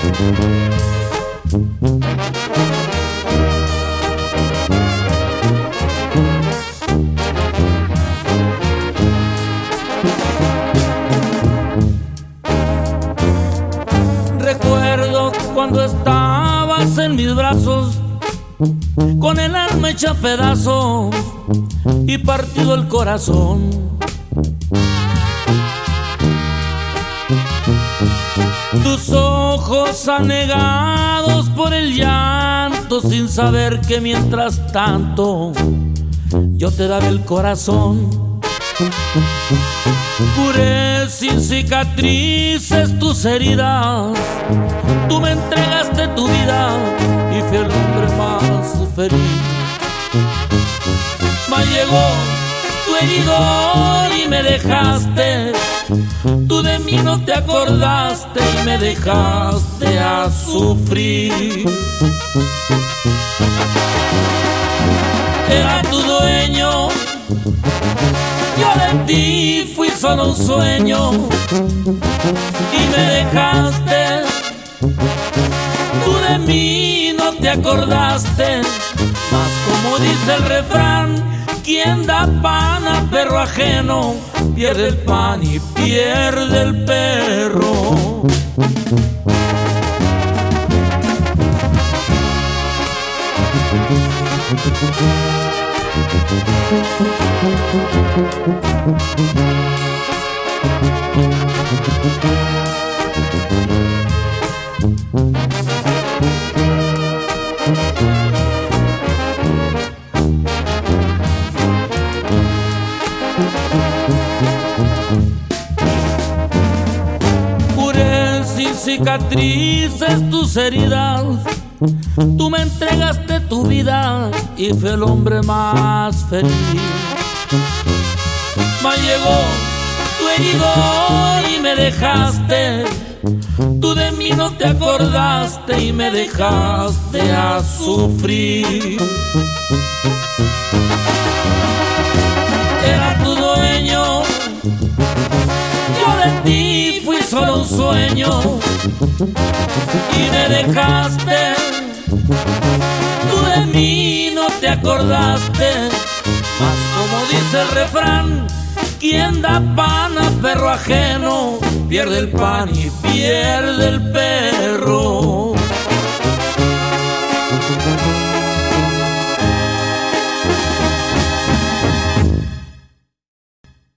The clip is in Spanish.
Recuerdo cuando estabas en mis brazos, con el alma hecha pedazos y partido el corazón. Tus ojos anegados por el llanto, sin saber que mientras tanto yo te daba el corazón. Curé sin cicatrices tus heridas, tú me entregaste tu vida y fui el hombre más feliz. Mas llegó tu heridor y me dejaste, tú de mí no te acordaste y me dejaste a sufrir. Era tu dueño, yo de ti fui solo un sueño y me dejaste, tú de mí no te acordaste. Mas como dice el refrán, quien da pan a perro ajeno, pierde el pan y pierde el perro. Curé sin cicatrices tus heridas, tú me entregaste tu vida y fui el hombre más feliz. Mas llegó tu heridor y me dejaste, tú de mí no te acordaste y me dejaste a sufrir. Era tu dueño, yo de ti fui solo un sueño y me dejaste, tú de mí no te acordaste. Mas como dice el refrán, quien da pan a perro ajeno, pierde el pan y pierde el perro.